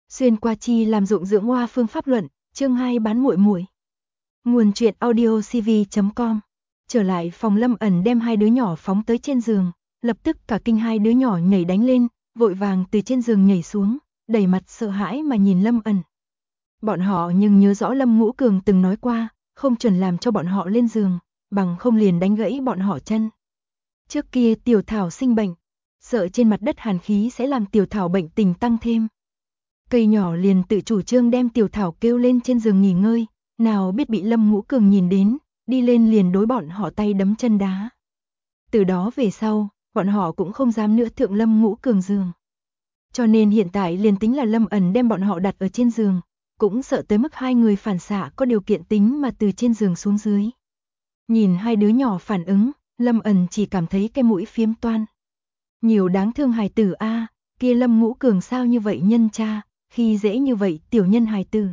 Xuyên qua chi làm dụng dưỡng hoa phương pháp luận, chương 2 bán muội muội. Nguồn truyện audio cv.com. Trở lại phòng Lâm Ẩn đem hai đứa nhỏ phóng tới trên giường, lập tức cả kinh hai đứa nhỏ nhảy đánh lên, vội vàng từ trên giường nhảy xuống, đầy mặt sợ hãi mà nhìn Lâm Ẩn. Bọn họ nhưng nhớ rõ Lâm Ngũ Cường từng nói qua, không chuẩn làm cho bọn họ lên giường, bằng không liền đánh gãy bọn họ chân. Trước kia Tiểu Thảo sinh bệnh, sợ trên mặt đất hàn khí sẽ làm Tiểu Thảo bệnh tình tăng thêm. Cây nhỏ liền tự chủ trương đem Tiểu Thảo kêu lên trên giường nghỉ ngơi, nào biết bị Lâm Ngũ Cường nhìn đến, đi lên liền đối bọn họ tay đấm chân đá. Từ đó về sau, bọn họ cũng không dám nữa thượng Lâm Ngũ Cường giường. Cho nên hiện tại liền tính là Lâm Ẩn đem bọn họ đặt ở trên giường, cũng sợ tới mức hai người phản xạ có điều kiện tính mà từ trên giường xuống dưới. Nhìn hai đứa nhỏ phản ứng, Lâm Ẩn chỉ cảm thấy cái mũi phiếm toan. Nhiều đáng thương hài tử a, kia Lâm Ngũ Cường sao như vậy nhân cha, khi dễ như vậy tiểu nhân hài tử.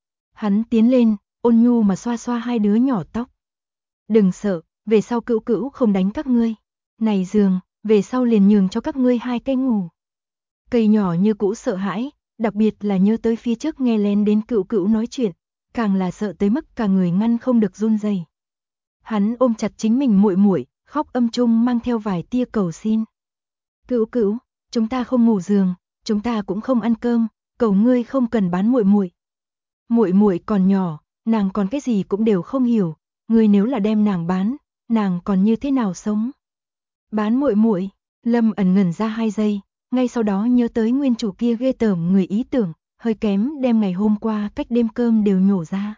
Hắn tiến lên, ôn nhu mà xoa xoa hai đứa nhỏ tóc. Đừng sợ, về sau Cữu Cữu không đánh các ngươi. Này giường, về sau liền nhường cho các ngươi hai cái ngủ. Cây nhỏ như cũ sợ hãi, đặc biệt là nhớ tới phía trước nghe lén đến Cữu Cữu nói chuyện, càng là sợ tới mức cả người ngăn không được run rẩy. Hắn ôm chặt chính mình muội muội, khóc âm trung mang theo vài tia cầu xin. Cữu Cữu, chúng ta không ngủ giường, chúng ta cũng không ăn cơm, cầu ngươi không cần bán muội muội. Muội muội còn nhỏ, nàng còn cái gì cũng đều không hiểu, ngươi nếu là đem nàng bán, nàng còn như thế nào sống? Bán muội muội? Lâm Ẩn ngẩn ra 2 giây, ngay sau đó nhớ tới nguyên chủ kia ghê tởm người ý tưởng, hơi kém đem ngày hôm qua cách đêm cơm đều nhổ ra.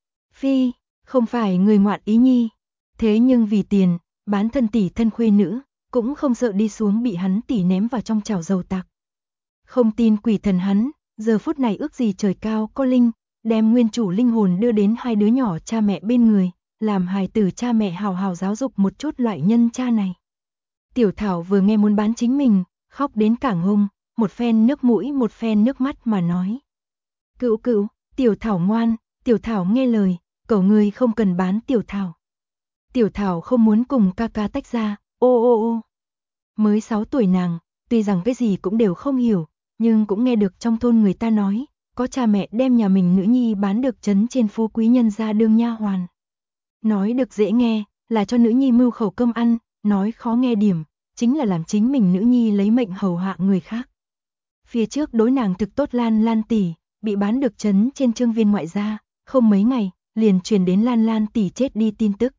Phi, không phải người ngoạn ý nhi, thế nhưng vì tiền, bán thân tỷ thân khuê nữ, cũng không sợ đi xuống bị hắn tỉ ném vào trong chảo dầu tạc. Không tin quỷ thần hắn, giờ phút này ước gì trời cao có linh, đem nguyên chủ linh hồn đưa đến hai đứa nhỏ cha mẹ bên người, làm hài tử cha mẹ hào hào giáo dục một chút loại nhân cha này. Tiểu Thảo vừa nghe muốn bán chính mình, khóc đến cảng hông, một phen nước mũi một phen nước mắt mà nói. Cữu Cữu, Tiểu Thảo ngoan, Tiểu Thảo nghe lời, cầu ngươi không cần bán Tiểu Thảo. Tiểu Thảo không muốn cùng ca ca tách ra, ô ô ô. Mới 6 tuổi nàng, tuy rằng cái gì cũng đều không hiểu, nhưng cũng nghe được trong thôn người ta nói, có cha mẹ đem nhà mình nữ nhi bán được trấn trên phú quý nhân ra đương nha hoàn. Nói được dễ nghe, là cho nữ nhi mưu khẩu cơm ăn, nói khó nghe điểm, chính là làm chính mình nữ nhi lấy mệnh hầu hạ người khác. Phía trước đối nàng thực tốt Lan Lan tỷ, bị bán được trấn trên trương viên ngoại gia, không mấy ngày, liền truyền đến Lan Lan tỷ chết đi tin tức.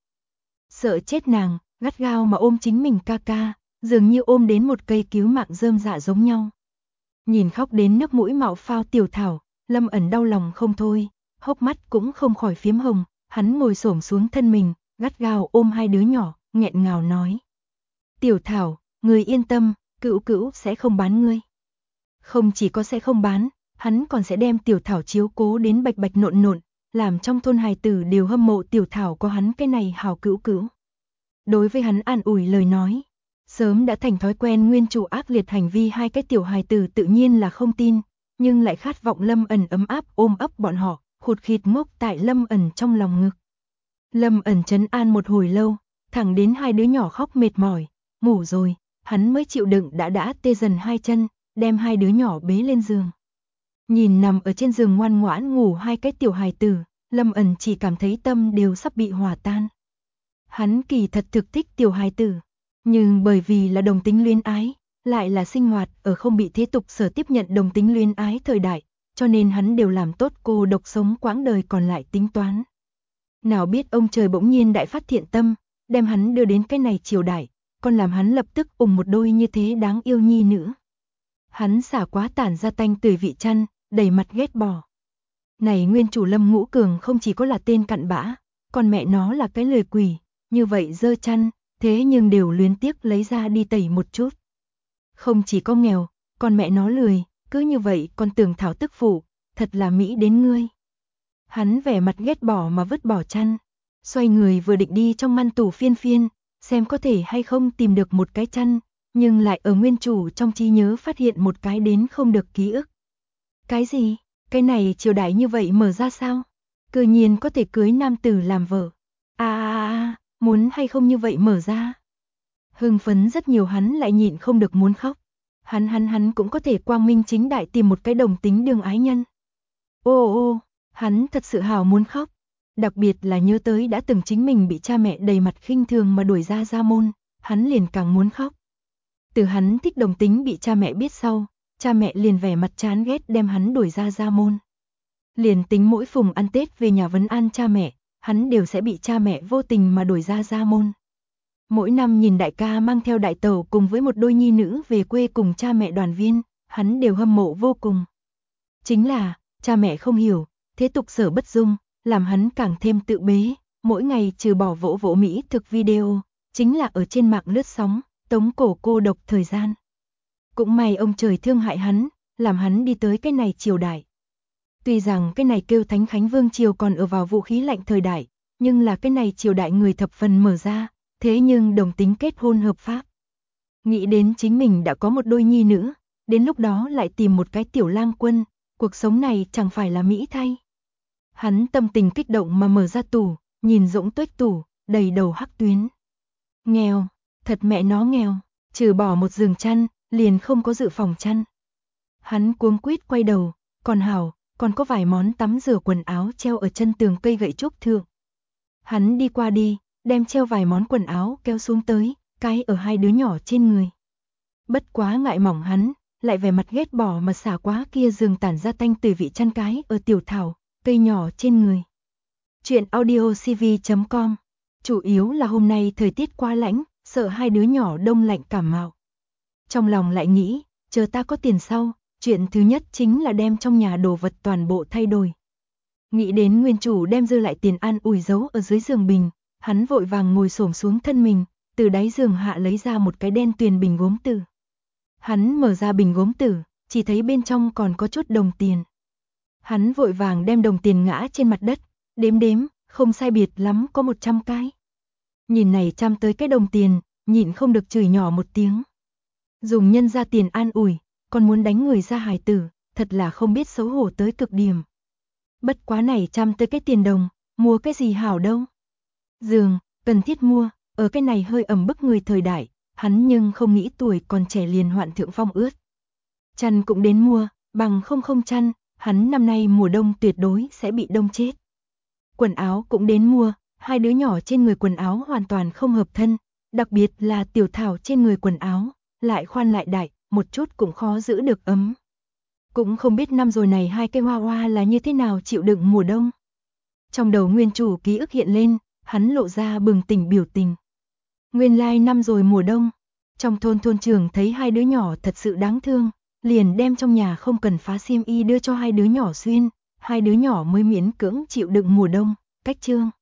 Sợ chết nàng, gắt gao mà ôm chính mình ca ca, dường như ôm đến một cây cứu mạng rơm dạ giống nhau. Nhìn khóc đến nước mũi mạo phao Tiểu Thảo, Lâm Ẩn đau lòng không thôi, hốc mắt cũng không khỏi phiếm hồng, hắn ngồi xổm xuống thân mình, gắt gao ôm hai đứa nhỏ, nghẹn ngào nói. Tiểu Thảo, ngươi yên tâm, Cữu Cữu sẽ không bán ngươi. Không chỉ có sẽ không bán, hắn còn sẽ đem Tiểu Thảo chiếu cố đến bạch bạch nộn nộn, làm trong thôn hài tử đều hâm mộ Tiểu Thảo có hắn cái này hảo Cữu Cữu. Đối với hắn an ủi lời nói, sớm đã thành thói quen nguyên chủ ác liệt hành vi hai cái tiểu hài tử tự nhiên là không tin, nhưng lại khát vọng Lâm Ẩn ấm áp ôm ấp bọn họ, khụt khịt ngốc tại Lâm Ẩn trong lòng ngực. Lâm Ẩn trấn an một hồi lâu, thẳng đến hai đứa nhỏ khóc mệt mỏi, ngủ rồi, hắn mới chịu đựng đã tê dần hai chân, đem hai đứa nhỏ bế lên giường. Nhìn nằm ở trên giường ngoan ngoãn ngủ hai cái tiểu hài tử, Lâm Ẩn chỉ cảm thấy tâm đều sắp bị hòa tan. Hắn kỳ thật thực thích tiểu hài tử, nhưng bởi vì là đồng tính luyến ái, lại là sinh hoạt ở không bị thế tục sở tiếp nhận đồng tính luyến ái thời đại, cho nên hắn đều làm tốt cô độc sống quãng đời còn lại tính toán. Nào biết ông trời bỗng nhiên đại phát thiện tâm, đem hắn đưa đến cái này triều đại, còn làm hắn lập tức ủng một đôi như thế đáng yêu nhi nữ. Hắn xả quá tản ra tanh tưởi vị chăn, đầy mặt ghét bỏ. Này nguyên chủ Lâm Ngũ Cường không chỉ có là tên cặn bã, còn mẹ nó là cái lười quỷ, như vậy dơ chăn, thế nhưng đều luyến tiếc lấy ra đi tẩy một chút. Không chỉ có nghèo, còn mẹ nó lười, cứ như vậy còn tưởng thảo tức phụ, thật là mỹ đến ngươi. Hắn vẻ mặt ghét bỏ mà vứt bỏ chăn, xoay người vừa định đi trong ngăn tủ phiên phiên, xem có thể hay không tìm được một cái chăn, nhưng lại ở nguyên chủ trong trí nhớ phát hiện một cái đến không được ký ức. Cái gì? Cái này triều đại như vậy mở ra sao? Cư nhiên có thể cưới nam tử làm vợ. Muốn hay không như vậy mở ra? Hưng phấn rất nhiều hắn lại nhịn không được muốn khóc. Hắn cũng có thể quang minh chính đại tìm một cái đồng tính đường ái nhân. Ô, hắn thật sự hào muốn khóc. Đặc biệt là nhớ tới đã từng chính mình bị cha mẹ đầy mặt khinh thường mà đuổi ra gia môn, hắn liền càng muốn khóc. Từ hắn thích đồng tính bị cha mẹ biết sau, cha mẹ liền vẻ mặt chán ghét đem hắn đuổi ra gia môn. Liền tính mỗi phùng ăn Tết về nhà vấn an cha mẹ, hắn đều sẽ bị cha mẹ vô tình mà đuổi ra gia môn. Mỗi năm nhìn đại ca mang theo đại tẩu cùng với một đôi nhi nữ về quê cùng cha mẹ đoàn viên, hắn đều hâm mộ vô cùng. Chính là, cha mẹ không hiểu, thế tục sở bất dung, làm hắn càng thêm tự bế, mỗi ngày trừ bỏ vỗ vỗ mỹ thực video, chính là ở trên mạng lướt sóng, tống cổ cô độc thời gian. Cũng may ông trời thương hại hắn, làm hắn đi tới cái này triều đại. Tuy rằng cái này kêu Thánh Khánh Vương triều còn ở vào vũ khí lạnh thời đại, nhưng là cái này triều đại người thập phần mở ra, thế nhưng đồng tính kết hôn hợp pháp. Nghĩ đến chính mình đã có một đôi nhi nữ, đến lúc đó lại tìm một cái tiểu lang quân, cuộc sống này chẳng phải là mỹ thay. Hắn tâm tình kích động mà mở ra tủ, nhìn Dũng Tuếch tủ, đầy đầu hắc tuyến. Nghèo, thật mẹ nó nghèo, trừ bỏ một giường chăn, liền không có dự phòng chăn. Hắn cuống quýt quay đầu, còn hảo, còn có vài món tắm rửa quần áo treo ở chân tường cây gậy trúc thượng. Hắn đi qua đi, đem treo vài món quần áo kéo xuống tới, cái ở hai đứa nhỏ trên người. Bất quá ngại mỏng hắn, lại vẻ mặt ghét bỏ mà xả quá kia giường tản ra tanh từ vị chăn cái ở tiểu thảo, cây nhỏ trên người. Chuyện audiocv.com. Chủ yếu là hôm nay thời tiết quá lạnh, sợ hai đứa nhỏ đông lạnh cảm mạo. Trong lòng lại nghĩ, chờ ta có tiền sau, chuyện thứ nhất chính là đem trong nhà đồ vật toàn bộ thay đổi. Nghĩ đến nguyên chủ đem dư lại tiền an ủi giấu ở dưới giường bình, hắn vội vàng ngồi xổm xuống thân mình, từ đáy giường hạ lấy ra một cái đen tuyền bình gốm tử. Hắn mở ra bình gốm tử, chỉ thấy bên trong còn có chút đồng tiền. Hắn vội vàng đem đồng tiền ngã trên mặt đất, đếm, không sai biệt lắm có 100 cái. Nhìn này chăm tới cái đồng tiền, nhịn không được chửi nhỏ một tiếng. Dùng nhân ra tiền an ủi, còn muốn đánh người ra hài tử, thật là không biết xấu hổ tới cực điểm. Bất quá này chăm tới cái tiền đồng, mua cái gì hảo đâu. Giường, cần thiết mua, ở cái này hơi ẩm bức người thời đại, hắn nhưng không nghĩ tuổi còn trẻ liền hoạn thượng phong ướt. Chăn cũng đến mua, bằng không chăn, hắn năm nay mùa đông tuyệt đối sẽ bị đông chết. Quần áo cũng đến mua, hai đứa nhỏ trên người quần áo hoàn toàn không hợp thân, đặc biệt là tiểu thảo trên người quần áo, lại khoan lại đại, một chút cũng khó giữ được ấm. Cũng không biết năm rồi này hai cây hoa hoa là như thế nào chịu đựng mùa đông. Trong đầu nguyên chủ ký ức hiện lên, hắn lộ ra bừng tỉnh biểu tình. Nguyên lai năm rồi mùa đông, trong thôn trưởng thấy hai đứa nhỏ thật sự đáng thương, liền đem trong nhà không cần phá xiêm y đưa cho hai đứa nhỏ xuyên, hai đứa nhỏ mới miễn cưỡng chịu đựng mùa đông, cách chương.